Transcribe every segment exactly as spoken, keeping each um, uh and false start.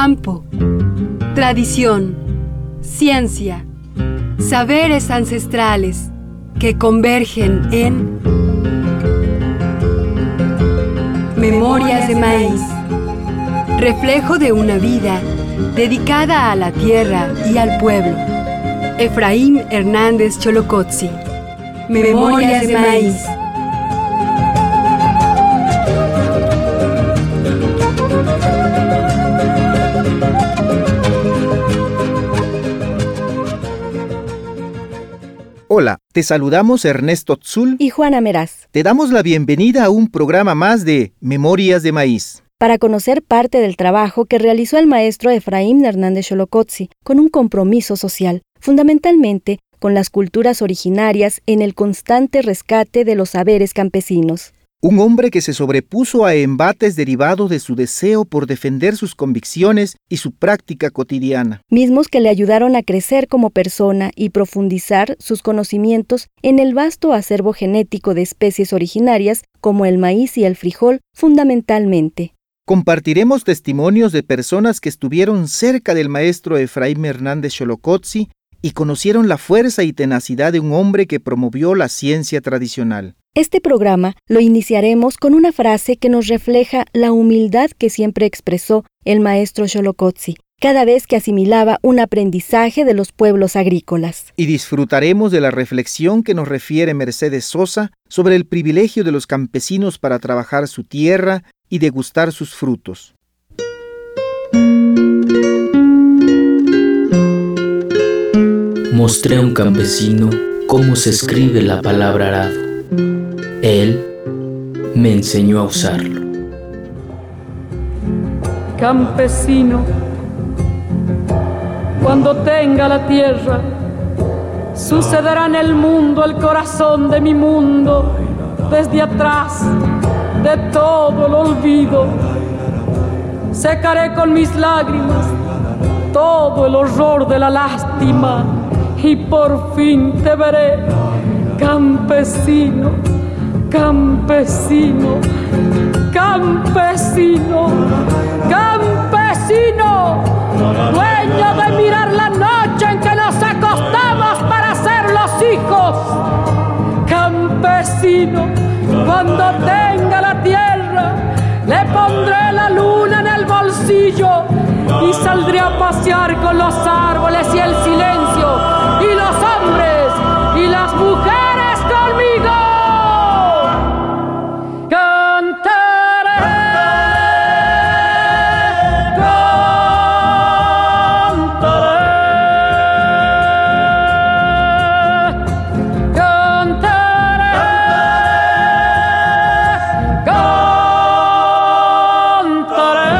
campo, tradición, ciencia, saberes ancestrales que convergen en Memorias de Maíz, reflejo de una vida dedicada a la tierra y al pueblo. Efraín Hernández Xolocotzi. Memorias de Maíz. Hola, te saludamos Ernesto Tzul y Juana Meraz. Te damos la bienvenida a un programa más de Memorias de Maíz, para conocer parte del trabajo que realizó el maestro Efraín Hernández Xolocotzi con un compromiso social, fundamentalmente con las culturas originarias en el constante rescate de los saberes campesinos. Un hombre que se sobrepuso a embates derivados de su deseo por defender sus convicciones y su práctica cotidiana. Mismos que le ayudaron a crecer como persona y profundizar sus conocimientos en el vasto acervo genético de especies originarias como el maíz y el frijol fundamentalmente. Compartiremos testimonios de personas que estuvieron cerca del maestro Efraín Hernández Xolocotzi y conocieron la fuerza y tenacidad de un hombre que promovió la ciencia tradicional. Este programa lo iniciaremos con una frase que nos refleja la humildad que siempre expresó el maestro Xolocotzi cada vez que asimilaba un aprendizaje de los pueblos agrícolas. Y disfrutaremos de la reflexión que nos refiere Mercedes Sosa sobre el privilegio de los campesinos para trabajar su tierra y degustar sus frutos. Mostré a un campesino cómo se escribe la palabra arado. Él me enseñó a usarlo. Campesino, cuando tenga la tierra, sucederá en el mundo el corazón de mi mundo, desde atrás de todo el olvido. Secaré con mis lágrimas todo el horror de la lástima y por fin te veré, campesino, campesino, campesino, campesino, dueño de mirar la noche en que nos acostamos para ser los hijos. Campesino, cuando tenga la tierra, le pondré la luna en el bolsillo y saldré a pasear con los árboles y el silencio, y los hombres y las mujeres conmigo. Cantaré, cantaré, cantaré, cantaré.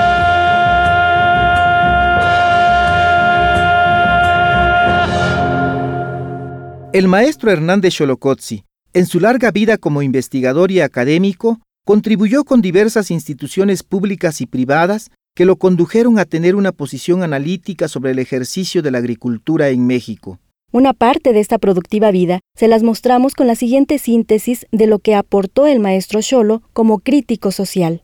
El maestro Hernández Xolocotzi, en su larga vida como investigador y académico, contribuyó con diversas instituciones públicas y privadas que lo condujeron a tener una posición analítica sobre el ejercicio de la agricultura en México. Una parte de esta productiva vida se las mostramos con la siguiente síntesis de lo que aportó el maestro Xolo como crítico social.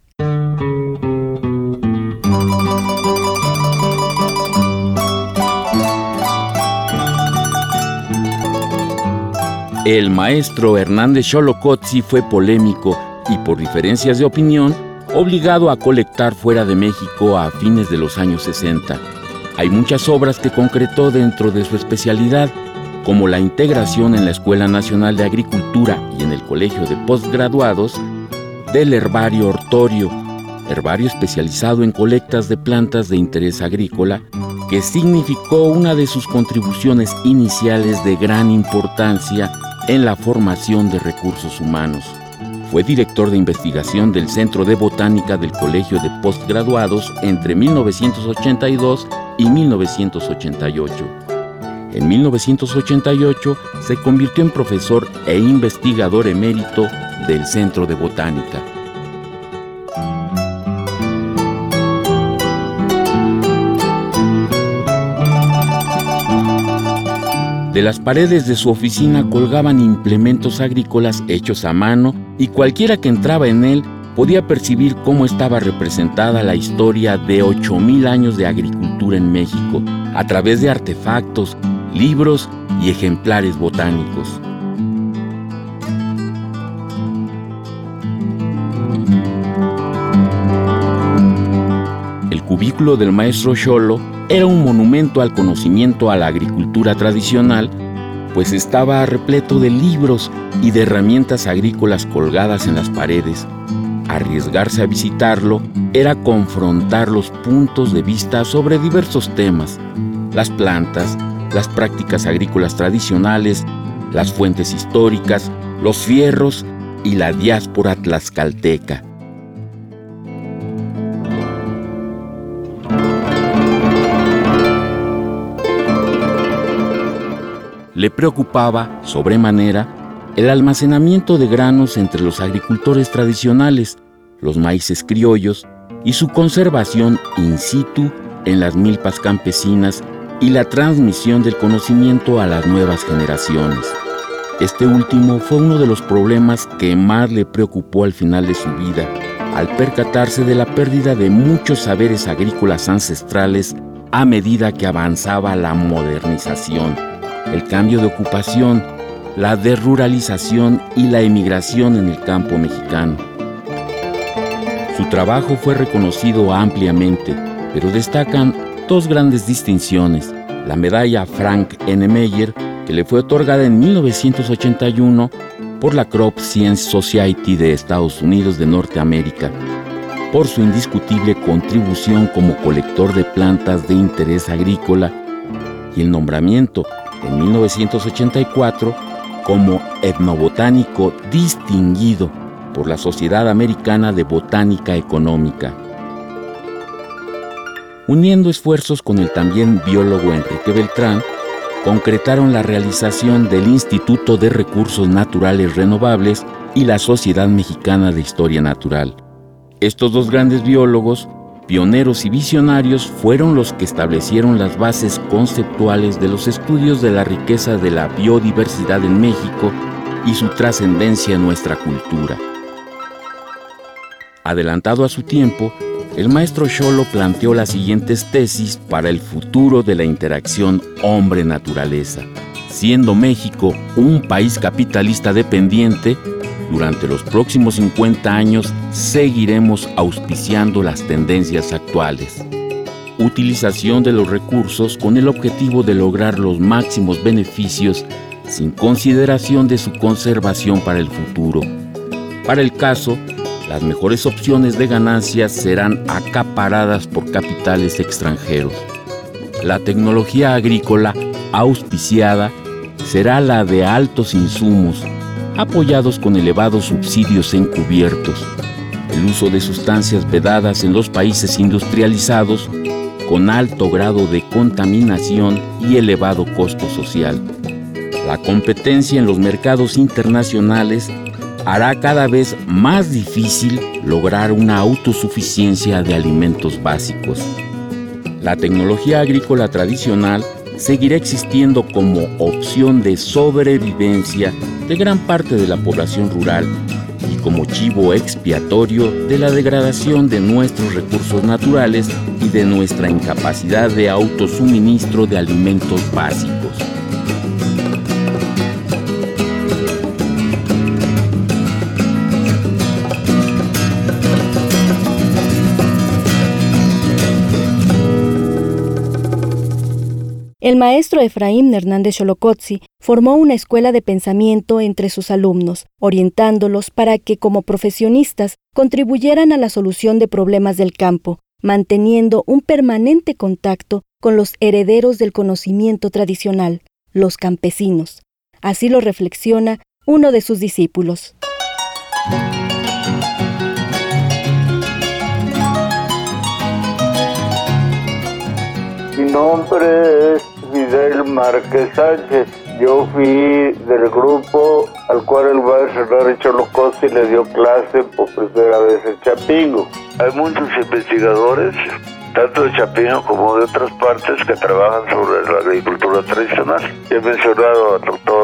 El maestro Hernández Xolocotzi fue polémico y, por diferencias de opinión, obligado a colectar fuera de México a fines de los años sesenta. Hay muchas obras que concretó dentro de su especialidad, como la integración en la Escuela Nacional de Agricultura y en el Colegio de Postgraduados del Herbario Hortorio, herbario especializado en colectas de plantas de interés agrícola, que significó una de sus contribuciones iniciales de gran importancia en la formación de recursos humanos. Fue director de investigación del Centro de Botánica del Colegio de Postgraduados entre mil novecientos ochenta y dos y mil novecientos ochenta y ocho. En mil novecientos ochenta y ocho se convirtió en profesor e investigador emérito del Centro de Botánica. De las paredes de su oficina colgaban implementos agrícolas hechos a mano y cualquiera que entraba en él podía percibir cómo estaba representada la historia de ocho mil años de agricultura en México a través de artefactos, libros y ejemplares botánicos. El cubículo del maestro Xolo era un monumento al conocimiento a la agricultura tradicional, pues estaba repleto de libros y de herramientas agrícolas colgadas en las paredes. Arriesgarse a visitarlo era confrontar los puntos de vista sobre diversos temas: las plantas, las prácticas agrícolas tradicionales, las fuentes históricas, los fierros y la diáspora tlaxcalteca. Le preocupaba, sobremanera, el almacenamiento de granos entre los agricultores tradicionales, los maíces criollos y su conservación in situ en las milpas campesinas y la transmisión del conocimiento a las nuevas generaciones. Este último fue uno de los problemas que más le preocupó al final de su vida, al percatarse de la pérdida de muchos saberes agrícolas ancestrales a medida que avanzaba la modernización, el cambio de ocupación, la desruralización y la emigración en el campo mexicano. Su trabajo fue reconocido ampliamente, pero destacan dos grandes distinciones: la medalla Frank N. Meyer, que le fue otorgada en mil novecientos ochenta y uno por la Crop Science Society de Estados Unidos de Norteamérica, por su indiscutible contribución como colector de plantas de interés agrícola, y el nombramiento en mil novecientos ochenta y cuatro como etnobotánico distinguido por la Sociedad Americana de Botánica Económica. Uniendo esfuerzos con el también biólogo Enrique Beltrán, concretaron la realización del Instituto de Recursos Naturales Renovables y la Sociedad Mexicana de Historia Natural. Estos dos grandes biólogos, pioneros y visionarios, fueron los que establecieron las bases conceptuales de los estudios de la riqueza de la biodiversidad en México y su trascendencia en nuestra cultura. Adelantado a su tiempo, el maestro Xolo planteó las siguientes tesis para el futuro de la interacción hombre-naturaleza. Siendo México un país capitalista dependiente, durante los próximos cincuenta años seguiremos auspiciando las tendencias actuales. Utilización de los recursos con el objetivo de lograr los máximos beneficios sin consideración de su conservación para el futuro. Para el caso, las mejores opciones de ganancias serán acaparadas por capitales extranjeros. La tecnología agrícola auspiciada será la de altos insumos, apoyados con elevados subsidios encubiertos, el uso de sustancias vedadas en los países industrializados, con alto grado de contaminación y elevado costo social. La competencia en los mercados internacionales hará cada vez más difícil lograr una autosuficiencia de alimentos básicos. La tecnología agrícola tradicional seguirá existiendo como opción de sobrevivencia de gran parte de la población rural y como chivo expiatorio de la degradación de nuestros recursos naturales y de nuestra incapacidad de autosuministro de alimentos básicos. El maestro Efraín Hernández Xolocotzi formó una escuela de pensamiento entre sus alumnos, orientándolos para que, como profesionistas, contribuyeran a la solución de problemas del campo, manteniendo un permanente contacto con los herederos del conocimiento tradicional, los campesinos. Así lo reflexiona uno de sus discípulos. Mi nombre es Fidel Márquez Sánchez. Yo fui del grupo al cual el maestro Hernández Xolocotzi le dio clase por primera vez en Chapingo. Hay muchos investigadores, tanto de Chapingo como de otras partes, que trabajan sobre la agricultura tradicional. He mencionado al doctor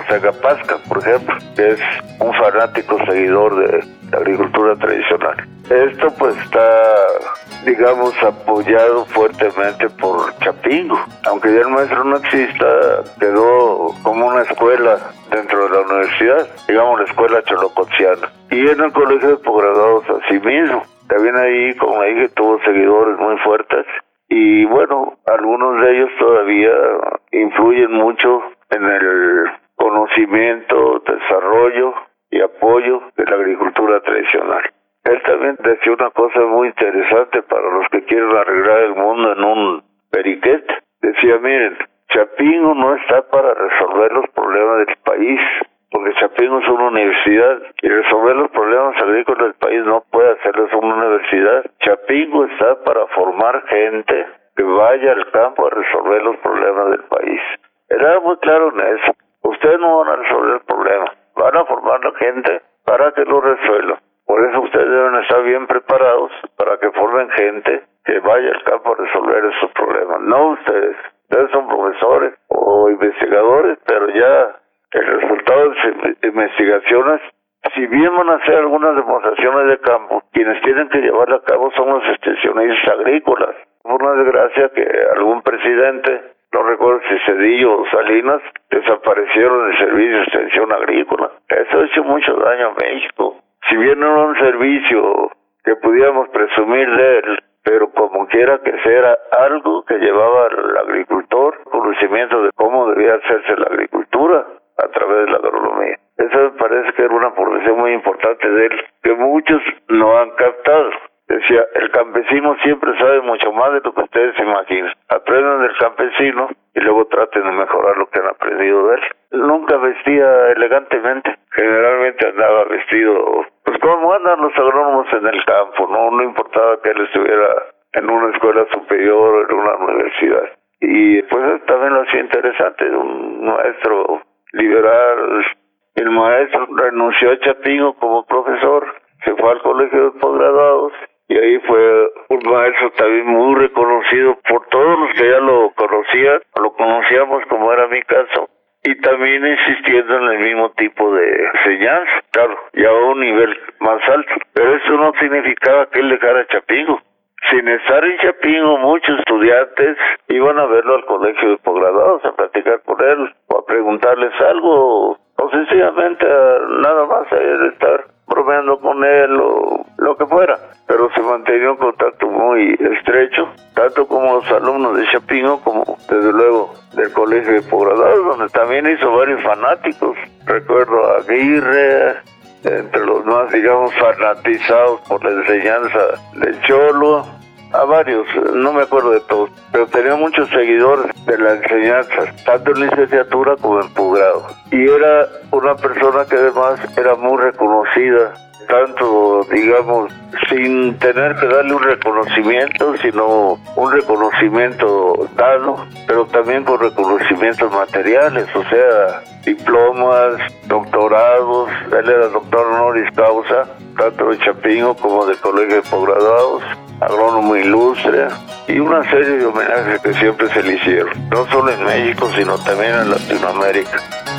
Tagapasca, por ejemplo, que es un fanático seguidor de la agricultura tradicional. Esto pues está, digamos, apoyado fuertemente por Chapingo. Aunque ya el maestro no exista, quedó como una escuela dentro de la universidad, digamos la escuela cholocotziana. Y en el colegio de posgraduados así mismo. También ahí, como dije, tuvo seguidores muy fuertes. Y bueno, algunos de ellos todavía influyen mucho en el conocimiento, desarrollo y apoyo de la agricultura tradicional. Él también decía una cosa muy interesante para los que quieren arreglar el mundo en un periquete. Decía, miren, Chapingo no está para resolver los problemas del país, porque Chapingo es una universidad y resolver los problemas agrícolas del país no puede hacerlo una universidad. Chapingo está para formar gente que vaya al campo a resolver los problemas del país. Era muy claro en eso. Ustedes no van a resolver el problema, van a formar la gente para que lo resuelvan. Por eso ustedes deben estar bien preparados para que formen gente que vaya al campo a resolver esos problemas. No ustedes. Ustedes son profesores o investigadores, pero ya el resultado de sus investigaciones, si bien van a hacer algunas demostraciones de campo, quienes tienen que llevarla a cabo son los extensionistas agrícolas. Por una desgracia que algún presidente, no recuerdo si Cedillo o Salinas, desaparecieron del servicio de extensión agrícola. Eso ha hecho mucho daño a México. Si bien no era un servicio que pudiéramos presumir de él, pero como quiera que sea algo que llevaba al agricultor conocimiento de cómo debía hacerse la agricultura a través de la agronomía. Eso me parece que era una profesión muy importante de él, que muchos no han captado. Decía, el campesino siempre sabe mucho más de lo que ustedes se imaginan. Aprendan del campesino y luego traten de mejorar lo que han aprendido de él. Nunca vestía elegantemente. Generalmente andaba vestido, pues como andan los agrónomos en el campo, no, no importaba que él estuviera en una escuela superior o en una universidad. Y pues eso también lo hacía interesante, un maestro liberal. El maestro renunció a Chapingo como profesor, se fue al colegio de posgraduados y ahí fue un maestro también muy reconocido por todos los que ya lo conocían, lo conocíamos como era mi caso, y también insistiendo en el mismo tipo de enseñanza, claro, y a un nivel más alto. Pero eso no significaba que él dejara Chapingo. Sin estar en Chapingo, muchos estudiantes iban a verlo al colegio de posgraduados, a platicar con él, o a preguntarles algo, o sencillamente a nada más a él estar bromeando con él, o lo que fuera. Pero se mantenía un contacto muy estrecho, tanto como los alumnos de Chapingo, como desde luego del colegio de posgraduados, donde también hizo varios fanáticos. Recuerdo a Aguirre, entre los más, digamos, fanatizados por la enseñanza del Cholo, a varios, no me acuerdo de todos, pero tenía muchos seguidores de la enseñanza, tanto en licenciatura como en posgrado. Y era una persona que además era muy reconocida, tanto, digamos, sin tener que darle un reconocimiento, sino un reconocimiento dado, pero también con reconocimientos materiales, o sea, diplomas, doctorados. Él era doctor honoris causa, tanto de Chapingo como del colegio de posgraduados, agrónomo ilustre, y una serie de homenajes que siempre se le hicieron, no solo en México, sino también en Latinoamérica.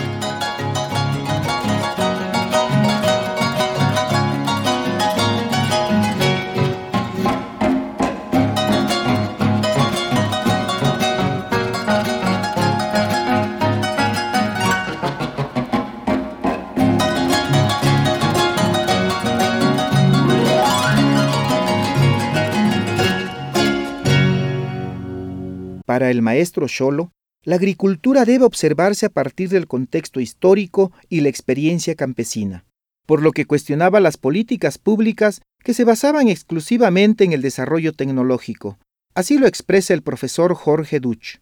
Para el maestro Xolo, la agricultura debe observarse a partir del contexto histórico y la experiencia campesina, por lo que cuestionaba las políticas públicas que se basaban exclusivamente en el desarrollo tecnológico. Así lo expresa el profesor Jorge Duch.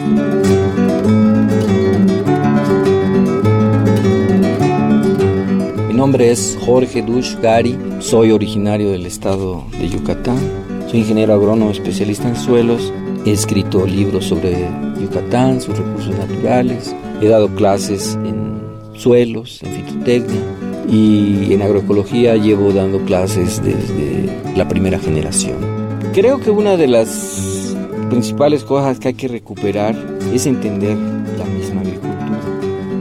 Mi nombre es Jorge Duch Gari, soy originario del estado de Yucatán, soy ingeniero agrónomo especialista en suelos. He escrito libros sobre Yucatán, sus recursos naturales, he dado clases en suelos, en fitotecnia y en agroecología llevo dando clases desde la primera generación. Creo que una de las principales cosas que hay que recuperar es entender la misma agricultura.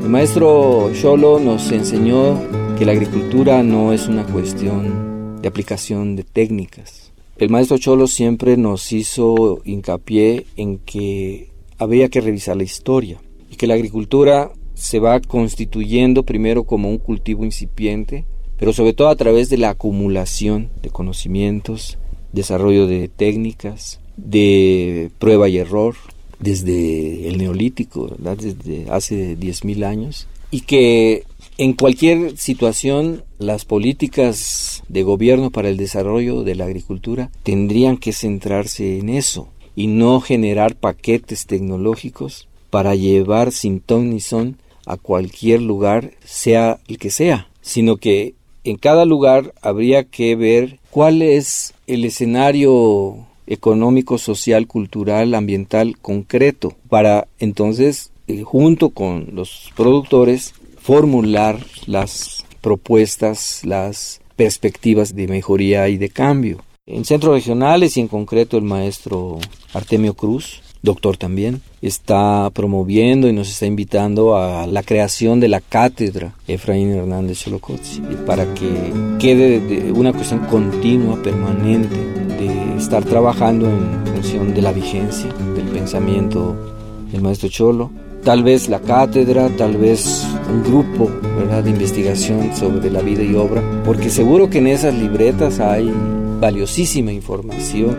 El maestro Xolo nos enseñó que la agricultura no es una cuestión de aplicación de técnicas. El maestro Xolo siempre nos hizo hincapié en que había que revisar la historia y que la agricultura se va constituyendo primero como un cultivo incipiente, pero sobre todo a través de la acumulación de conocimientos, desarrollo de técnicas, de prueba y error, desde el Neolítico, ¿verdad? Desde hace diez mil años, y que en cualquier situación las políticas de gobierno para el desarrollo de la agricultura tendrían que centrarse en eso y no generar paquetes tecnológicos para llevar sin ton ni son a cualquier lugar, sea el que sea, sino que en cada lugar habría que ver cuál es el escenario económico, social, cultural, ambiental concreto, para entonces, eh, junto con los productores, formular las propuestas, las perspectivas de mejoría y de cambio. En centros regionales y en concreto el maestro Artemio Cruz, doctor también, está promoviendo y nos está invitando a la creación de la cátedra Efraín Hernández Xolocotzi, para que quede de una cuestión continua, permanente, de estar trabajando en función de la vigencia del pensamiento del maestro Xolo. Tal vez la cátedra, tal vez un grupo, ¿verdad?, de investigación sobre la vida y obra, porque seguro que en esas libretas hay valiosísima información.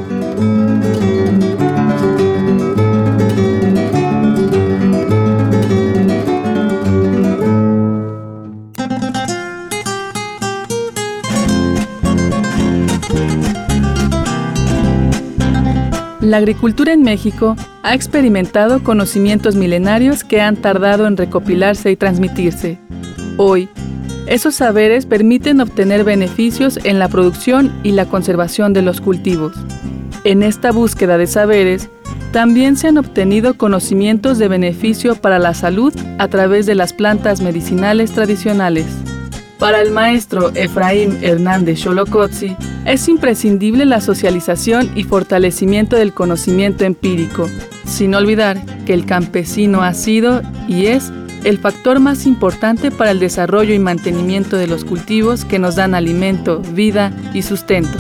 La agricultura en México ha experimentado conocimientos milenarios que han tardado en recopilarse y transmitirse. Hoy, esos saberes permiten obtener beneficios en la producción y la conservación de los cultivos. En esta búsqueda de saberes, también se han obtenido conocimientos de beneficio para la salud a través de las plantas medicinales tradicionales. Para el maestro Efraín Hernández Xolocotzi, es imprescindible la socialización y fortalecimiento del conocimiento empírico, sin olvidar que el campesino ha sido y es el factor más importante para el desarrollo y mantenimiento de los cultivos que nos dan alimento, vida y sustento.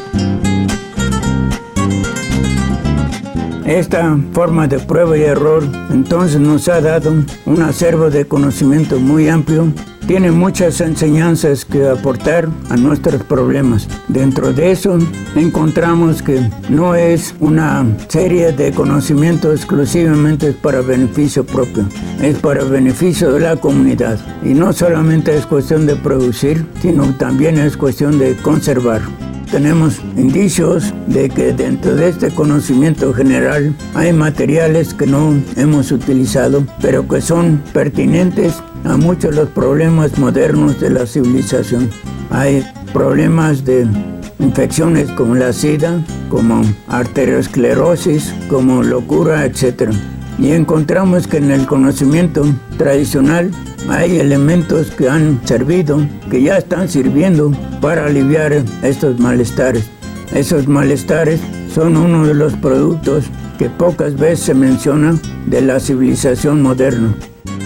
Esta forma de prueba y error entonces nos ha dado un acervo de conocimiento muy amplio. Tiene muchas enseñanzas que aportar a nuestros problemas. Dentro de eso encontramos que no es una serie de conocimientos exclusivamente para beneficio propio, es para beneficio de la comunidad. Y no solamente es cuestión de producir, sino también es cuestión de conservar. Tenemos indicios de que dentro de este conocimiento general hay materiales que no hemos utilizado, pero que son pertinentes a muchos de los problemas modernos de la civilización. Hay problemas de infecciones como la sida, como arteriosclerosis, como locura, etcétera. Y encontramos que en el conocimiento tradicional hay elementos que han servido, que ya están sirviendo para aliviar estos malestares. Esos malestares son uno de los productos que pocas veces se menciona de la civilización moderna.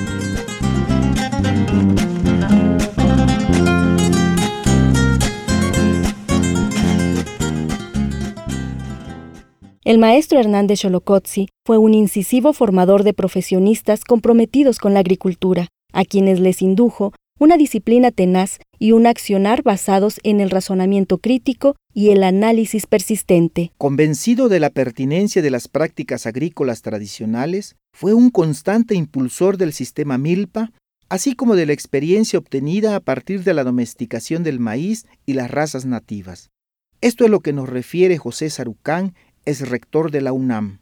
El maestro Hernández Xolocotzi fue un incisivo formador de profesionistas comprometidos con la agricultura, a quienes les indujo una disciplina tenaz y un accionar basados en el razonamiento crítico y el análisis persistente. Convencido de la pertinencia de las prácticas agrícolas tradicionales, fue un constante impulsor del sistema milpa, así como de la experiencia obtenida a partir de la domesticación del maíz y las razas nativas. Esto es lo que nos refiere José Sarucán, es rector de la UNAM.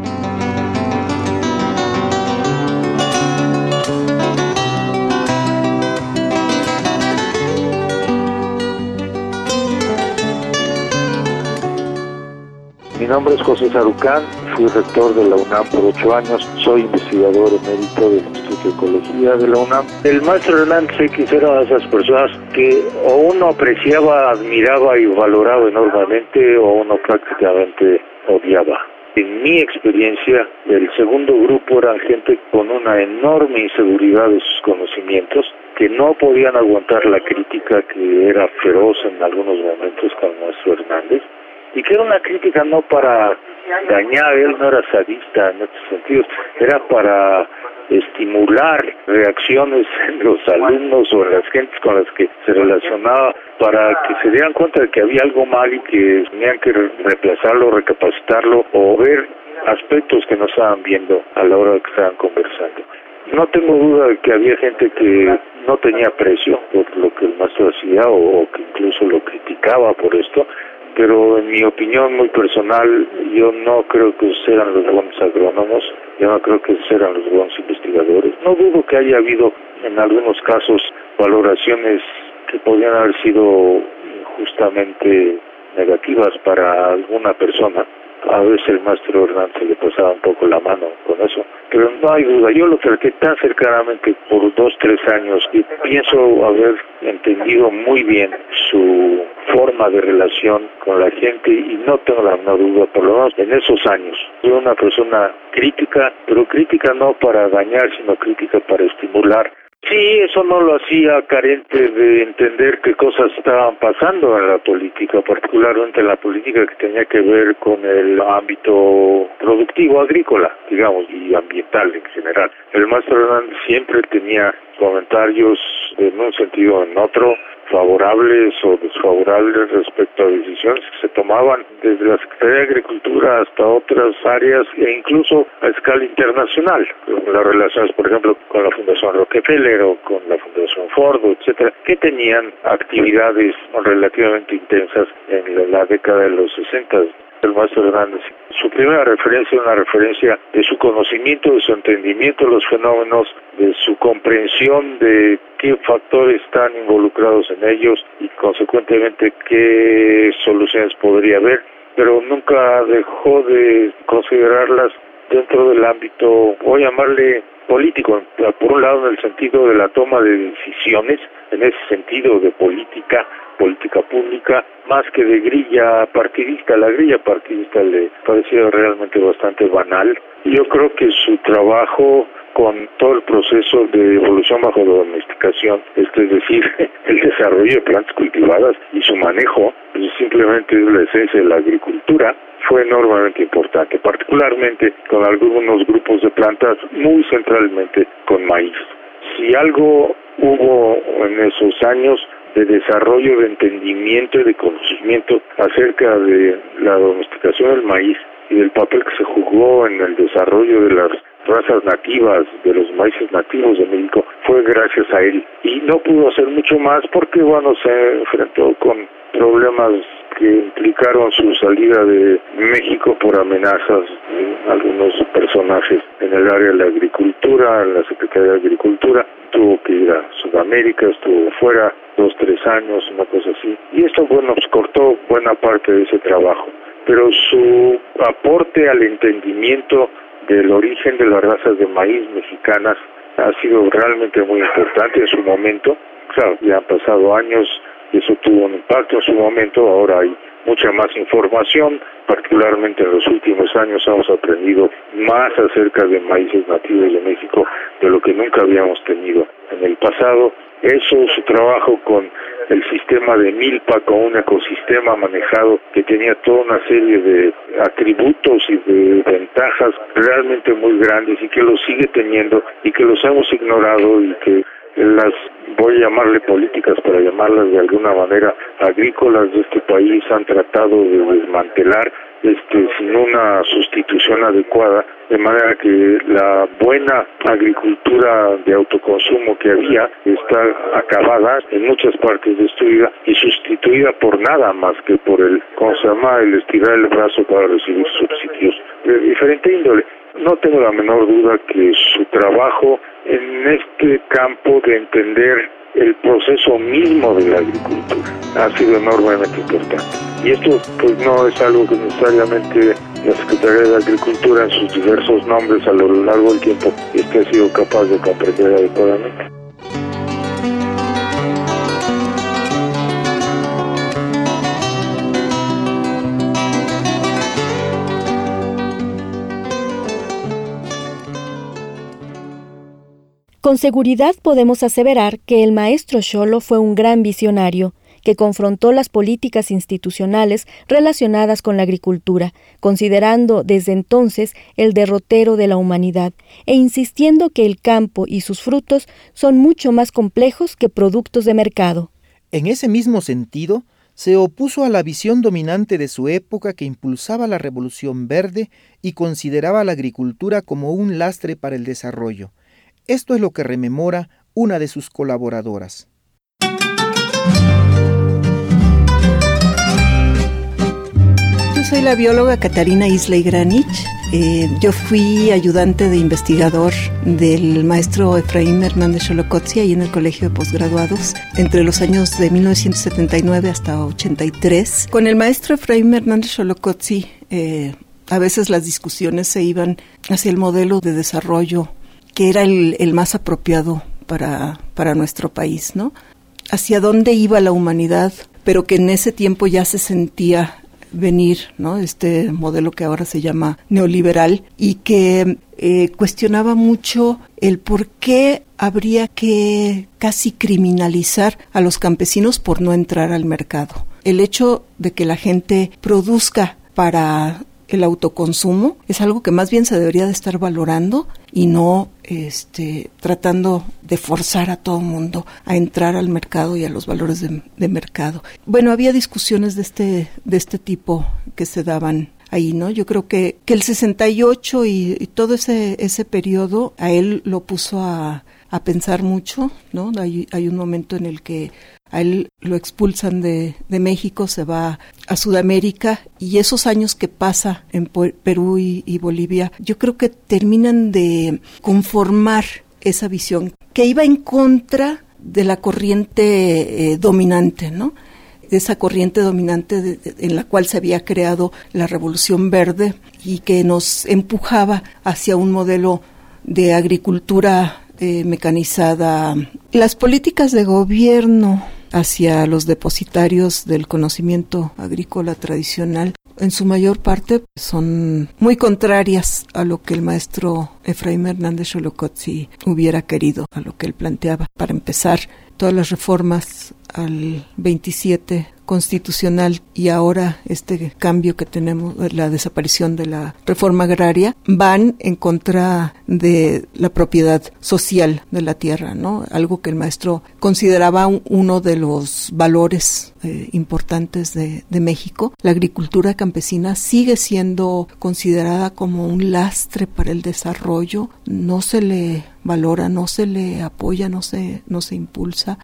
Mi nombre es José Sarucán, fui rector de la UNAM por ocho años, soy investigador emérito del Instituto de Ecología de la UNAM. El maestro Hernández X era de esas personas que o uno apreciaba, admiraba y valoraba enormemente, o uno prácticamente odiaba. En mi experiencia, el segundo grupo eran gente con una enorme inseguridad de sus conocimientos, que no podían aguantar la crítica que era feroz en algunos momentos con el maestro Hernández, y que era una crítica no para dañar, él no era sadista en estos sentidos, era para estimular reacciones en los alumnos o en las gentes con las que se relacionaba, para que se dieran cuenta de que había algo mal y que tenían que reemplazarlo, recapacitarlo o ver aspectos que no estaban viendo a la hora de que estaban conversando. No tengo duda de que había gente que no tenía aprecio por lo que el maestro hacía o que incluso lo criticaba por esto, pero en mi opinión muy personal, yo no creo que esos eran los buenos agrónomos, yo no creo que esos eran los buenos investigadores. No dudo que haya habido en algunos casos valoraciones que podrían haber sido injustamente negativas para alguna persona. A veces el maestro Hernández se le pasaba un poco la mano con eso, pero no hay duda, yo lo traté tan cercanamente por dos, tres años y pienso haber entendido muy bien su forma de relación con la gente y no tengo la menor duda, por lo menos en esos años. Fue una persona crítica, pero crítica no para dañar, sino crítica para estimular. Sí, eso no lo hacía carente de entender qué cosas estaban pasando en la política, particularmente en la política que tenía que ver con el ámbito productivo agrícola, digamos, y ambiental en general. El maestro Hernández siempre tenía comentarios en un sentido o en otro, favorables o desfavorables respecto a decisiones que se tomaban desde la Secretaría de Agricultura hasta otras áreas e incluso a escala internacional, las relaciones, por ejemplo, con la Fundación Rockefeller o con la Fundación Ford, etcétera, que tenían actividades relativamente intensas en la década de los sesenta. El maestro Hernández, su primera referencia es una referencia de su conocimiento, de su entendimiento de los fenómenos, de su comprensión de qué factores están involucrados en ellos y consecuentemente qué soluciones podría haber, pero nunca dejó de considerarlas dentro del ámbito, voy a llamarle político, por un lado en el sentido de la toma de decisiones, en ese sentido de política, política pública, más que de grilla partidista. La grilla partidista le parecía realmente bastante banal. Yo creo que su trabajo con todo el proceso de evolución bajo domesticación, esto es decir, el desarrollo de plantas cultivadas y su manejo, pues simplemente es la esencia de la agricultura, fue enormemente importante, particularmente con algunos grupos de plantas, muy centralmente con maíz. Si algo hubo en esos años de desarrollo, de entendimiento y de conocimiento acerca de la domesticación del maíz y del papel que se jugó en el desarrollo de las razas nativas, de los maíces nativos de México, fue gracias a él. Y no pudo hacer mucho más porque, bueno, se enfrentó con problemas que implicaron su salida de México por amenazas de algunos personajes en el área de la agricultura, en la Secretaría de Agricultura. Tuvo que ir a Sudamérica, estuvo fuera dos, tres años, una cosa así. Y esto, bueno, pues cortó buena parte de ese trabajo. Pero su aporte al entendimiento del origen de las razas de maíz mexicanas ha sido realmente muy importante en su momento. Claro, ya han pasado años y eso tuvo un impacto en su momento. Ahora hay mucha más información, particularmente en los últimos años hemos aprendido más acerca de maíces nativos de México de lo que nunca habíamos tenido en el pasado. Eso, su trabajo con el sistema de milpa, con un ecosistema manejado que tenía toda una serie de atributos y de ventajas realmente muy grandes y que los sigue teniendo y que los hemos ignorado y que las, voy a llamarle políticas para llamarlas de alguna manera, agrícolas de este país han tratado de desmantelar este, sin una sustitución adecuada, de manera que la buena agricultura de autoconsumo que había está acabada, en muchas partes destruida y sustituida por nada más que por el, ¿cómo se llama?, el estirar el brazo para recibir subsidios de diferente índole. No tengo la menor duda que su trabajo en este campo de entender el proceso mismo de la agricultura ha sido enormemente importante. Y esto pues no es algo que necesariamente la Secretaría de Agricultura en sus diversos nombres a lo largo del tiempo este ha sido capaz de comprender adecuadamente. Con seguridad podemos aseverar que el maestro Xolo fue un gran visionario, que confrontó las políticas institucionales relacionadas con la agricultura, considerando desde entonces el derrotero de la humanidad e insistiendo que el campo y sus frutos son mucho más complejos que productos de mercado. En ese mismo sentido, se opuso a la visión dominante de su época que impulsaba la Revolución Verde y consideraba la agricultura como un lastre para el desarrollo. Esto es lo que rememora una de sus colaboradoras. Yo soy la bióloga Catarina Islay Granich. Eh, yo fui ayudante de investigador del maestro Efraín Hernández Xolocotzi ahí en el Colegio de Postgraduados entre los años de mil novecientos setenta y nueve hasta ochenta y tres. Con el maestro Efraín Hernández Xolocotzi eh, a veces las discusiones se iban hacia el modelo de desarrollo que era el, el más apropiado para, para nuestro país, ¿no? Hacia dónde iba la humanidad, pero que en ese tiempo ya se sentía venir, ¿no? Este modelo que ahora se llama neoliberal y que eh, cuestionaba mucho el por qué habría que casi criminalizar a los campesinos por no entrar al mercado. El hecho de que la gente produzca para el autoconsumo es algo que más bien se debería de estar valorando y no este, tratando de forzar a todo mundo a entrar al mercado y a los valores de, de mercado. Bueno, había discusiones de este, de este tipo que se daban ahí, ¿no? Yo creo que, que el sesenta y ocho y, y todo ese, ese periodo a él lo puso a, a pensar mucho, ¿no? Hay, hay un momento en el que a él lo expulsan de, de México, se va a Sudamérica y esos años que pasa en Perú y, y Bolivia, yo creo que terminan de conformar esa visión que iba en contra de la corriente eh, dominante, ¿no? De esa corriente dominante de, de, en la cual se había creado la Revolución Verde y que nos empujaba hacia un modelo de agricultura eh, mecanizada. Las políticas de gobierno hacia los depositarios del conocimiento agrícola tradicional, en su mayor parte son muy contrarias a lo que el maestro Efraín Hernández Xolocotzi hubiera querido, a lo que él planteaba. Para empezar, todas las reformas al veintisiete constitucional y ahora este cambio que tenemos, la desaparición de la reforma agraria, van en contra de la propiedad social de la tierra, ¿no? Algo que el maestro consideraba un, uno de los valores eh, importantes de, de México. La agricultura campesina sigue siendo considerada como un lastre para el desarrollo, no se le valora, no se le apoya, no se, no se impulsa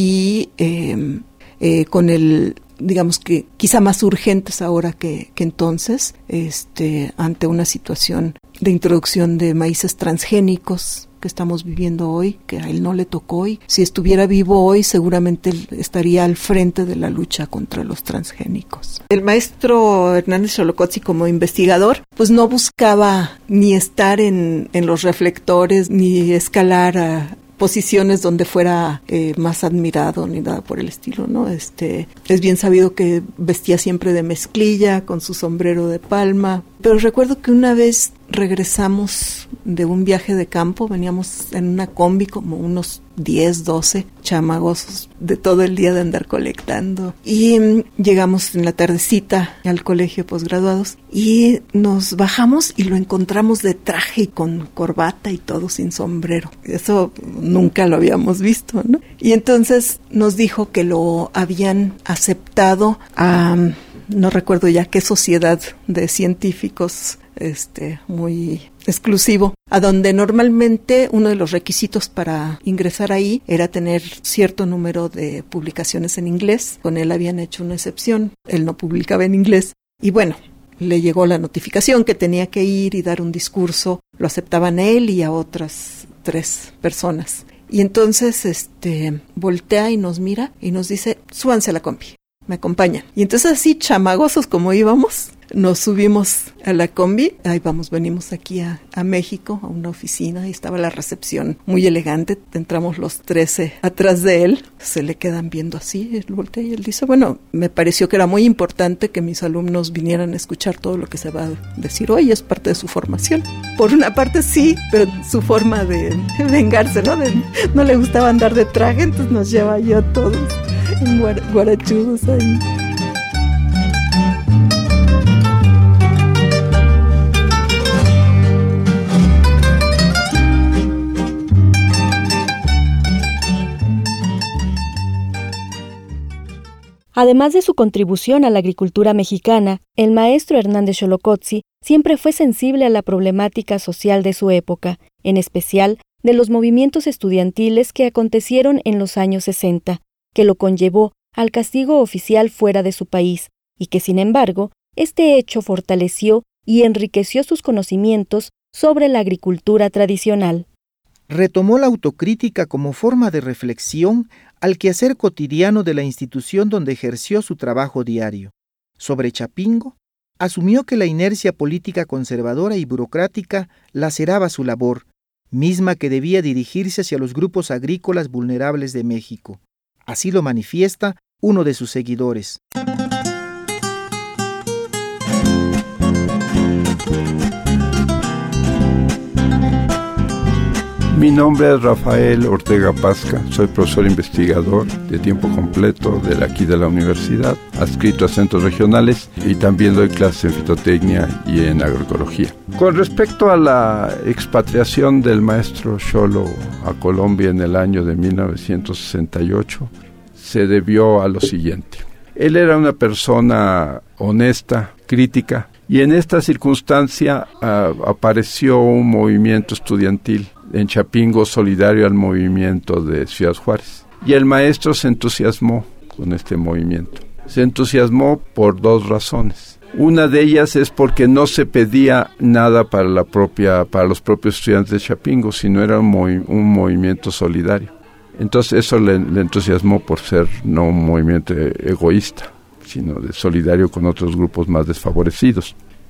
y eh, eh, con el digamos que quizá más urgentes ahora que, que entonces, este, ante una situación de introducción de maíces transgénicos que estamos viviendo hoy, que a él no le tocó y si estuviera vivo hoy seguramente estaría al frente de la lucha contra los transgénicos. El maestro Hernández Xolocotzi como investigador pues no buscaba ni estar en, en los reflectores ni escalar a posiciones donde fuera eh, más admirado ni nada por el estilo, ¿no? Este, es bien sabido que vestía siempre de mezclilla con su sombrero de palma, pero recuerdo que una vez regresamos de un viaje de campo, veníamos en una combi como unos diez, doce chamagosos de todo el día de andar colectando y um, llegamos en la tardecita al colegio de posgraduados y nos bajamos y lo encontramos de traje y con corbata y todo sin sombrero. Eso nunca lo habíamos visto, ¿no? Y entonces nos dijo que lo habían aceptado a, no recuerdo ya qué sociedad de científicos este muy exclusivo, a donde normalmente uno de los requisitos para ingresar ahí era tener cierto número de publicaciones en inglés. Con él habían hecho una excepción, él no publicaba en inglés y bueno, le llegó la notificación que tenía que ir y dar un discurso, lo aceptaban a él y a otras tres personas. Y entonces este voltea y nos mira y nos dice, súbanse a la combi, me acompañan. Y entonces así chamagosos como íbamos, nos subimos a la combi, ahí vamos, venimos aquí a, a México, a una oficina, y estaba la recepción muy elegante, entramos los trece atrás de él, se le quedan viendo así, él voltea y él dice, bueno, me pareció que era muy importante que mis alumnos vinieran a escuchar todo lo que se va a decir hoy, es parte de su formación. Por una parte sí, pero su forma de vengarse, ¿no? De, no le gustaba andar de traje, entonces nos lleva yo todos en guar- guarachudos ahí. Además de su contribución a la agricultura mexicana, el maestro Hernández Xolocotzi siempre fue sensible a la problemática social de su época, en especial de los movimientos estudiantiles que acontecieron en los años sesenta, que lo conllevó al castigo oficial fuera de su país, y que, sin embargo, este hecho fortaleció y enriqueció sus conocimientos sobre la agricultura tradicional. Retomó la autocrítica como forma de reflexión al quehacer cotidiano de la institución donde ejerció su trabajo diario. Sobre Chapingo, asumió que la inercia política conservadora y burocrática laceraba su labor, misma que debía dirigirse hacia los grupos agrícolas vulnerables de México. Así lo manifiesta uno de sus seguidores. Mi nombre es Rafael Ortega Pasca, soy profesor investigador de tiempo completo de aquí de la universidad, adscrito a centros regionales, y también doy clases en fitotecnia y en agroecología. Con respecto a la expatriación del maestro Xolo a Colombia en el año de mil novecientos sesenta y ocho, se debió a lo siguiente. Él era una persona honesta, crítica, y en esta circunstancia uh, apareció un movimiento estudiantil en Chapingo solidario al movimiento de Ciudad Juárez. Y el maestro se entusiasmó con este movimiento. Se entusiasmó por dos razones. Una de ellas es porque no se pedía nada para la propia, para los propios estudiantes de Chapingo, sino era un, movi- un movimiento solidario. Entonces eso le, le entusiasmó por ser no un movimiento egoísta, sino de solidario con otros grupos más desfavorecidos.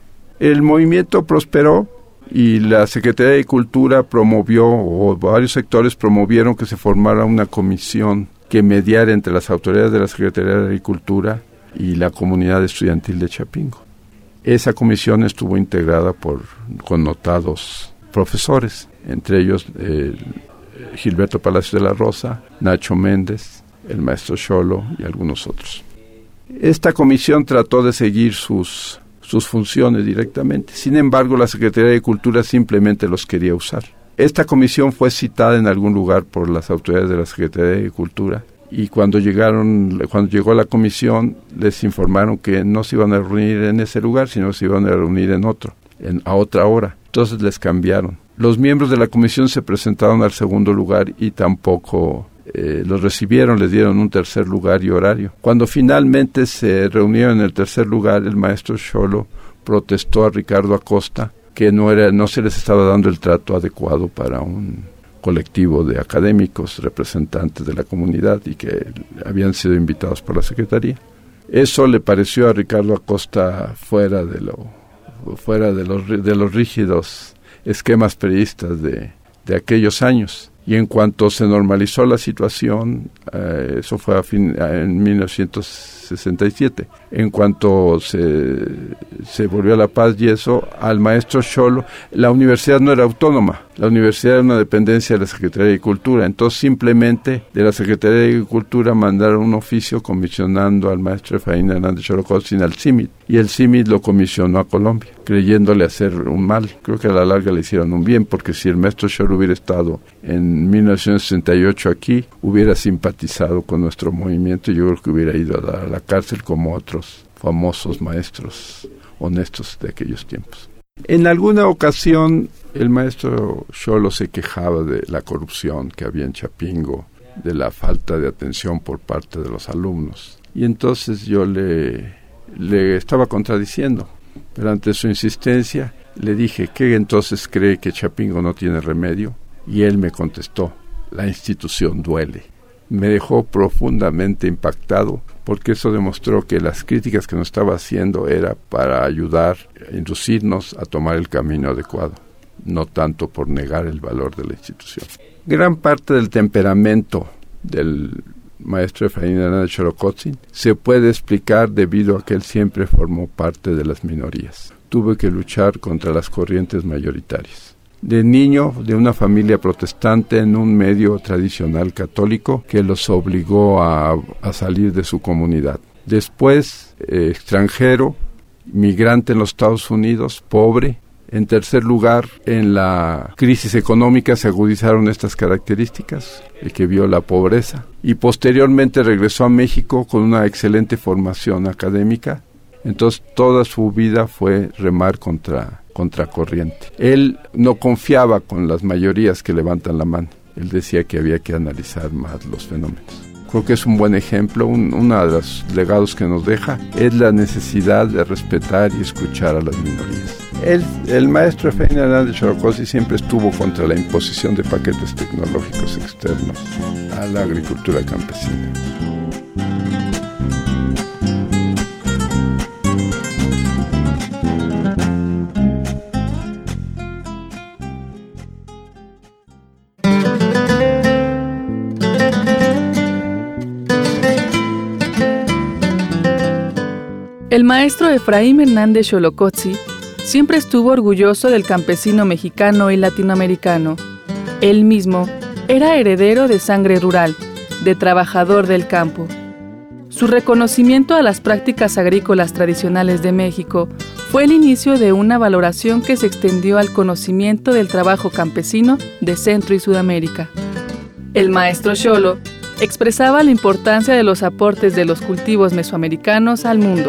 El movimiento prosperó y la Secretaría de Cultura promovió, o varios sectores promovieron que se formara una comisión que mediara entre las autoridades de la Secretaría de Agricultura y la comunidad estudiantil de Chapingo. Esa comisión estuvo integrada por connotados profesores, entre ellos eh, Gilberto Palacios de la Rosa, Nacho Méndez, el maestro Xolo y algunos otros. Esta comisión trató de seguir sus, sus funciones directamente. Sin embargo, la Secretaría de Cultura simplemente los quería usar. Esta comisión fue citada en algún lugar por las autoridades de la Secretaría de Cultura, y cuando llegaron, cuando llegó la comisión, les informaron que no se iban a reunir en ese lugar, sino se iban a reunir en otro, en, a otra hora. Entonces les cambiaron. Los miembros de la comisión se presentaron al segundo lugar y tampoco eh, los recibieron, les dieron un tercer lugar y horario. Cuando finalmente se reunieron en el tercer lugar, el maestro Xolo protestó a Ricardo Acosta que no era, no se les estaba dando el trato adecuado para un colectivo de académicos representantes de la comunidad y que habían sido invitados por la Secretaría. Eso le pareció a Ricardo Acosta fuera de lo fuera de los de los rígidos esquemas periodistas de, de aquellos años. Y en cuanto se normalizó la situación, eh, eso fue a fin, en mil novecientos sesenta y siete, en cuanto se, se volvió a la paz y eso, al maestro Xolo, la universidad no era autónoma, la universidad era una dependencia de la Secretaría de Cultura, entonces simplemente de la Secretaría de Agricultura mandaron un oficio comisionando al maestro Efraín Hernández Xolocotzi al C I M I D, y el C I M I D lo comisionó a Colombia, creyéndole hacer un mal. Creo que a la larga le hicieron un bien, porque si el maestro Xolo hubiera estado en mil novecientos sesenta y ocho aquí, hubiera simpatizado con nuestro movimiento y yo creo que hubiera ido a dar a la cárcel como otros famosos maestros honestos de aquellos tiempos. En alguna ocasión el maestro Xolo se quejaba de la corrupción que había en Chapingo, de la falta de atención por parte de los alumnos, y entonces yo le, le estaba contradiciendo, pero ante su insistencia le dije, ¿qué entonces cree que Chapingo no tiene remedio? Y él me contestó, la institución duele. me dejó profundamente impactado, porque eso demostró que las críticas que nos estaba haciendo era para ayudar, inducirnos a tomar el camino adecuado, no tanto por negar el valor de la institución. Gran parte del temperamento del maestro Efraín Hernández Xolocotzi se puede explicar debido a que él siempre formó parte de las minorías. Tuvo que luchar contra las corrientes mayoritarias. De niño, de una familia protestante en un medio tradicional católico que los obligó a, a salir de su comunidad. Después, eh, extranjero, migrante en los Estados Unidos, pobre. En tercer lugar, en la crisis económica se agudizaron estas características, el que vio la pobreza. Y posteriormente regresó a México con una excelente formación académica. Entonces, toda su vida fue remar contra contracorriente. Él no confiaba con las mayorías que levantan la mano. Él decía que había que analizar más los fenómenos. Creo que es un buen ejemplo. Un, uno de los legados que nos deja es la necesidad de respetar y escuchar a las minorías. El, el maestro Efraín Hernández Xolocotzi siempre estuvo contra la imposición de paquetes tecnológicos externos a la agricultura campesina. El maestro Efraín Hernández Xolocotzi siempre estuvo orgulloso del campesino mexicano y latinoamericano. Él mismo era heredero de sangre rural, de trabajador del campo. Su reconocimiento a las prácticas agrícolas tradicionales de México fue el inicio de una valoración que se extendió al conocimiento del trabajo campesino de Centro y Sudamérica. El maestro Xolo expresaba la importancia de los aportes de los cultivos mesoamericanos al mundo.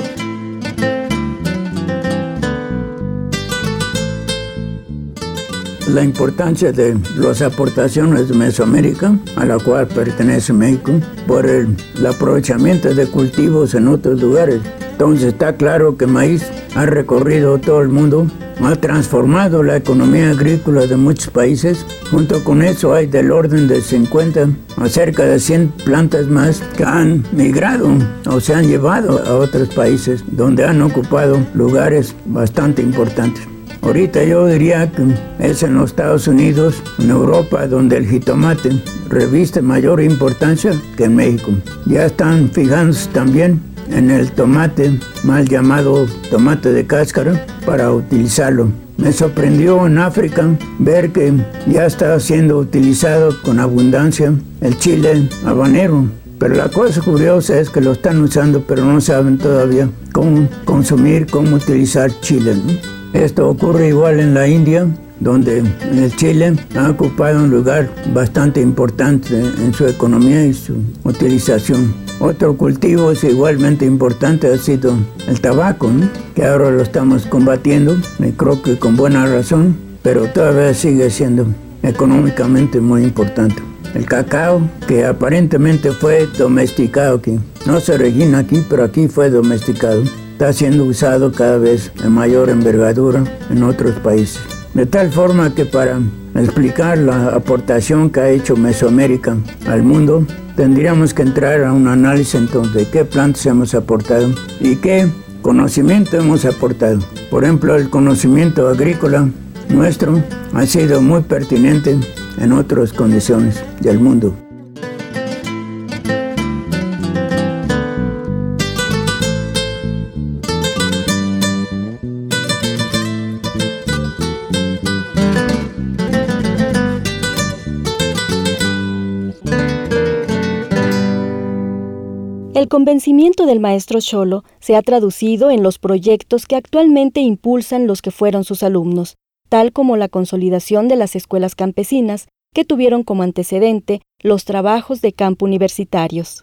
La importancia de las aportaciones de Mesoamérica, a la cual pertenece México, por el, el aprovechamiento de cultivos en otros lugares. Entonces está claro que maíz ha recorrido todo el mundo, ha transformado la economía agrícola de muchos países. Junto con eso hay del orden de cincuenta a cerca de cien plantas más que han migrado o se han llevado a otros países donde han ocupado lugares bastante importantes. Ahorita yo diría que es en los Estados Unidos, en Europa, donde el jitomate reviste mayor importancia que en México. Ya están fijándose también en el tomate, mal llamado tomate de cáscara, para utilizarlo. Me sorprendió en África ver que ya está siendo utilizado con abundancia el chile habanero. Pero la cosa curiosa es que lo están usando, pero no saben todavía cómo consumir, cómo utilizar chile, ¿no? Esto ocurre igual en la India, donde el chile ha ocupado un lugar bastante importante en su economía y su utilización. Otro cultivo es igualmente importante, ha sido el tabaco, ¿no? Que ahora lo estamos combatiendo, y creo que con buena razón, pero todavía sigue siendo económicamente muy importante. El cacao, que aparentemente fue domesticado aquí, no se origina aquí, pero aquí fue domesticado. Está siendo usado cada vez en mayor envergadura en otros países. De tal forma que para explicar la aportación que ha hecho Mesoamérica al mundo, tendríamos que entrar a un análisis entonces de qué plantas hemos aportado y qué conocimiento hemos aportado. Por ejemplo, el conocimiento agrícola nuestro ha sido muy pertinente en otras condiciones del mundo. El convencimiento del maestro Xolo se ha traducido en los proyectos que actualmente impulsan los que fueron sus alumnos, tal como la consolidación de las escuelas campesinas, que tuvieron como antecedente los trabajos de campo universitarios.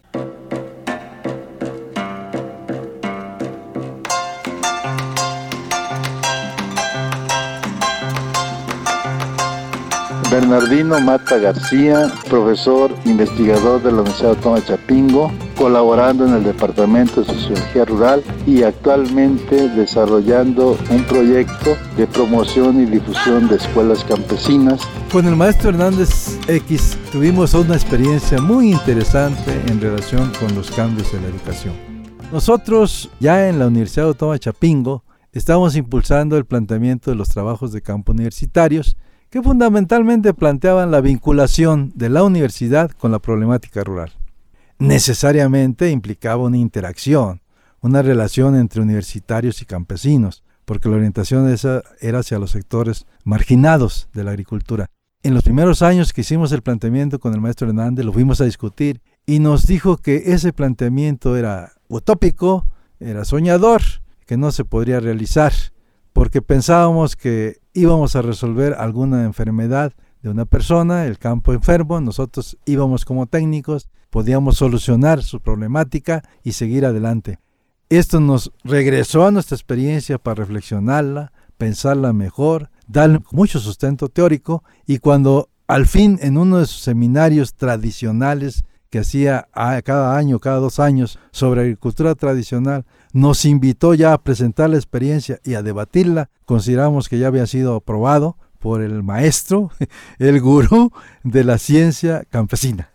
Bernardino Mata García, profesor investigador de la Universidad Autónoma de Chapingo, colaborando en el Departamento de Sociología Rural y actualmente desarrollando un proyecto de promoción y difusión de escuelas campesinas. Con el maestro Hernández X tuvimos una experiencia muy interesante en relación con los cambios en la educación. Nosotros ya en la Universidad Autónoma de Chapingo estamos impulsando el planteamiento de los trabajos de campo universitarios que fundamentalmente planteaban la vinculación de la universidad con la problemática rural. Necesariamente implicaba una interacción, una relación entre universitarios y campesinos, porque la orientación esa era hacia los sectores marginados de la agricultura. En los primeros años que hicimos el planteamiento con el maestro Hernández, lo fuimos a discutir y nos dijo que ese planteamiento era utópico, era soñador, que no se podría realizar, porque pensábamos que íbamos a resolver alguna enfermedad de una persona, el campo enfermo, nosotros íbamos como técnicos, podíamos solucionar su problemática y seguir adelante. Esto nos regresó a nuestra experiencia para reflexionarla, pensarla mejor, darle mucho sustento teórico, y cuando al fin en uno de sus seminarios tradicionales que hacía a cada año, cada dos años, sobre agricultura tradicional, nos invitó ya a presentar la experiencia y a debatirla, consideramos que ya había sido aprobado por el maestro, el gurú de la ciencia campesina.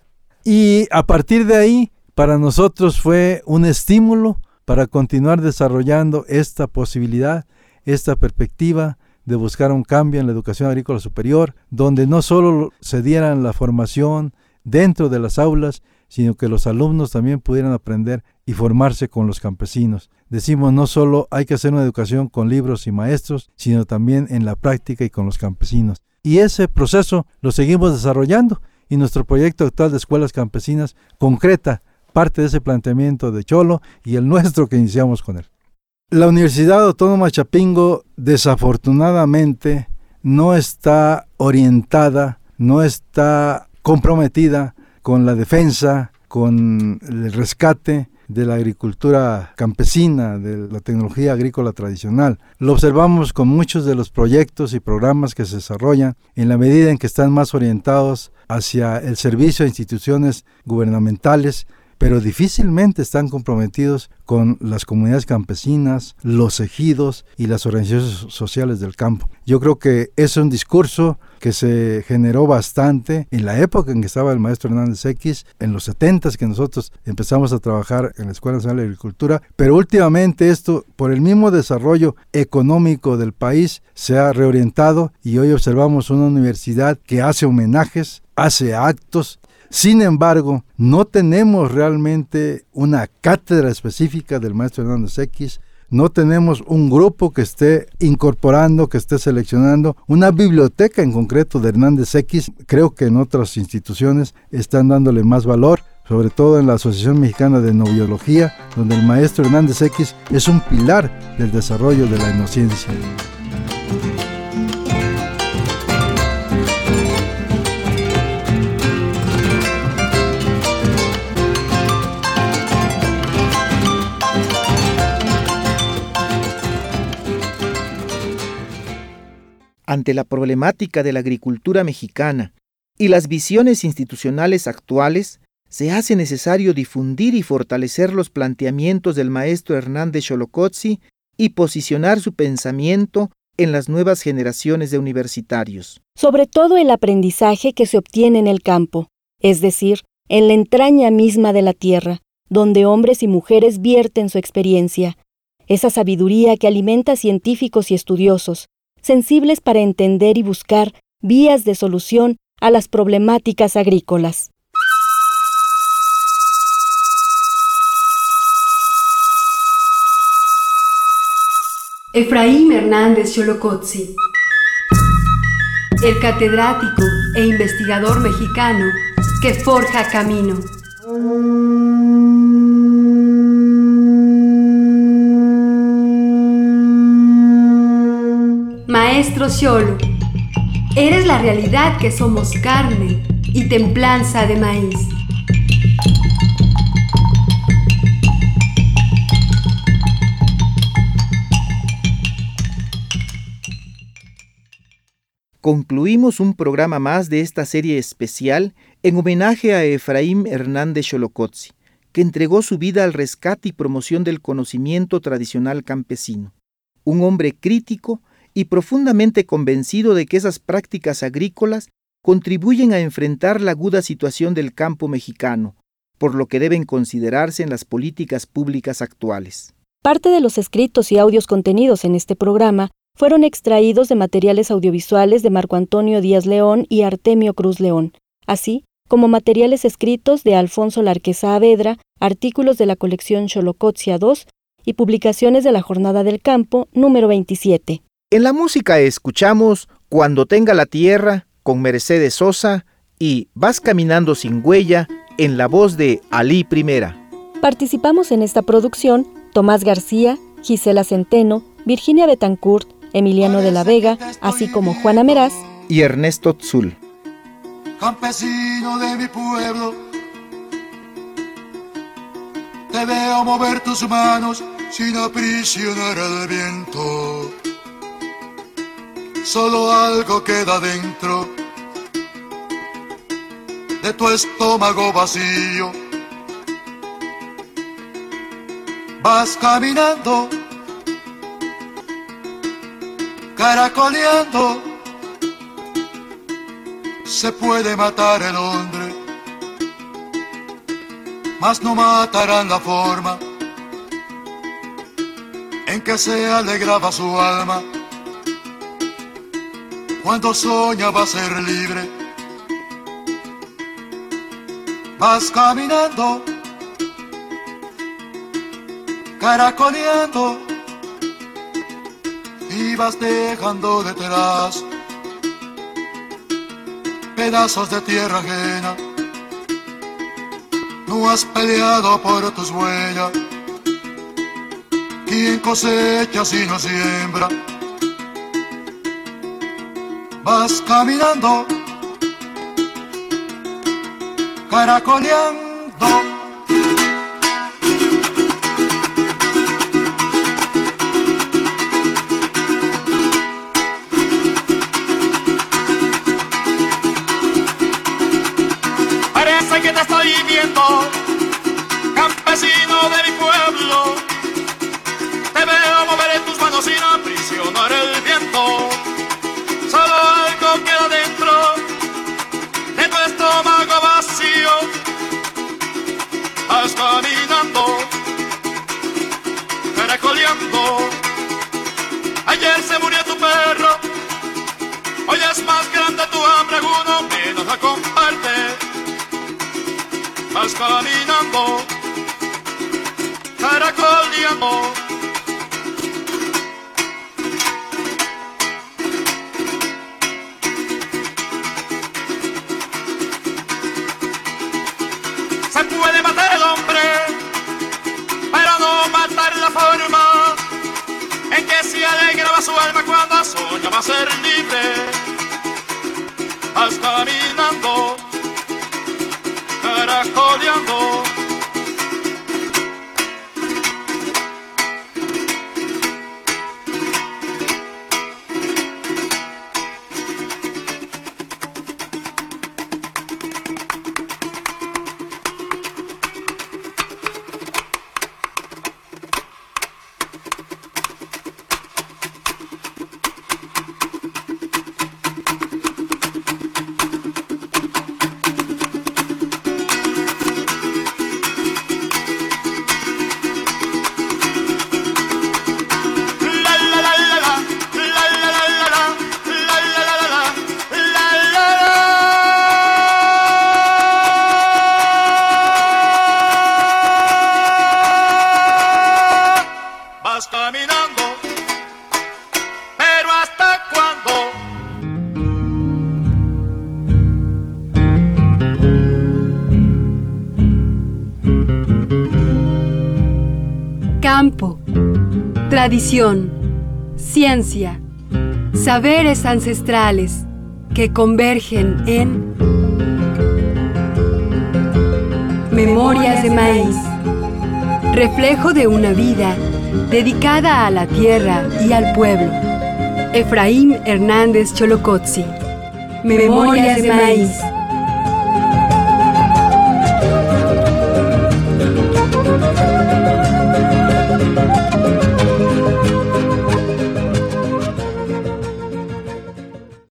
Y a partir de ahí, para nosotros fue un estímulo para continuar desarrollando esta posibilidad, esta perspectiva de buscar un cambio en la educación agrícola superior, donde no solo se dieran la formación dentro de las aulas, sino que los alumnos también pudieran aprender y formarse con los campesinos. Decimos, no solo hay que hacer una educación con libros y maestros, sino también en la práctica y con los campesinos. Y ese proceso lo seguimos desarrollando, y nuestro proyecto actual de escuelas campesinas concreta parte de ese planteamiento de Cholo y el nuestro que iniciamos con él. La Universidad Autónoma de Chapingo, desafortunadamente, no está orientada, no está comprometida con la defensa, con el rescate de la agricultura campesina, de la tecnología agrícola tradicional. Lo observamos con muchos de los proyectos y programas que se desarrollan en la medida en que están más orientados hacia el servicio a instituciones gubernamentales, pero difícilmente están comprometidos con las comunidades campesinas, los ejidos y las organizaciones sociales del campo. Yo creo que es un discurso que se generó bastante en la época en que estaba el maestro Hernández X, en los setentas que nosotros empezamos a trabajar en la Escuela Nacional de Agricultura, pero últimamente esto, por el mismo desarrollo económico del país, se ha reorientado y hoy observamos una universidad que hace homenajes, hace actos. Sin embargo, no tenemos realmente una cátedra específica del maestro Hernández X, no tenemos un grupo que esté incorporando, que esté seleccionando una biblioteca en concreto de Hernández X. Creo que en otras instituciones están dándole más valor, sobre todo en la Asociación Mexicana de Etnobiología, donde el maestro Hernández X es un pilar del desarrollo de la etnociencia. Ante la problemática de la agricultura mexicana y las visiones institucionales actuales, se hace necesario difundir y fortalecer los planteamientos del maestro Hernández Xolocotzi y posicionar su pensamiento en las nuevas generaciones de universitarios. Sobre todo el aprendizaje que se obtiene en el campo, es decir, en la entraña misma de la tierra, donde hombres y mujeres vierten su experiencia, esa sabiduría que alimenta a científicos y estudiosos, sensibles para entender y buscar vías de solución a las problemáticas agrícolas. Efraín Hernández Xolocotzi, el catedrático e investigador mexicano que forja camino. Maestro Xolo, eres la realidad que somos carne y templanza de maíz. concluimos un programa más de esta serie especial en homenaje a Efraín Hernández Xolocotzi, que entregó su vida al rescate y promoción del conocimiento tradicional campesino. Un hombre crítico y profundamente convencido de que esas prácticas agrícolas contribuyen a enfrentar la aguda situación del campo mexicano, por lo que deben considerarse en las políticas públicas actuales. Parte de los escritos y audios contenidos en este programa fueron extraídos de materiales audiovisuales de Marco Antonio Díaz León y Artemio Cruz León, así como materiales escritos de Alfonso Larque Saavedra, artículos de la colección Xolocotzia dos y publicaciones de la Jornada del Campo número veintisiete. En la música escuchamos Cuando tenga la tierra con Mercedes Sosa y Vas caminando sin huella en la voz de Alí Primera. Participamos en esta producción Tomás García, Gisela Centeno, Virginia Betancourt, Emiliano de la Vega, así como Juana Meraz y Ernesto Tzul. Campesino de mi pueblo, te veo mover tus manos sin aprisionar al viento. Solo algo queda dentro de tu estómago vacío. Vas caminando, caracoleando. Se puede matar el hombre, mas no matarán la forma en que se alegraba su alma cuando soñaba ser libre. Vas caminando, caracoleando, y vas dejando detrás pedazos de tierra ajena. No has peleado por tus huellas. ¿Quién cosecha si no siembra? Vas caminando, caracoleando. Parece que te estoy viendo, campesino de mi pueblo. Te veo mover en tus manos sin aprisionar el viento. Solo algo queda dentro de tu estómago vacío. Vas caminando, caracoleando. Ayer se murió tu perro, hoy es más grande tu hambre, alguno menos la comparte. Vas caminando, caracoleando. Se puede matar el hombre, pero no matar la forma en que se alegraba su alma cuando soñaba ser libre. Vas caminando, caracoleando. Campo, tradición, ciencia, saberes ancestrales que convergen en Memorias de Maíz, reflejo de una vida dedicada a la tierra y al pueblo. Efraín Hernández Cholocotzi. Memorias de Maíz.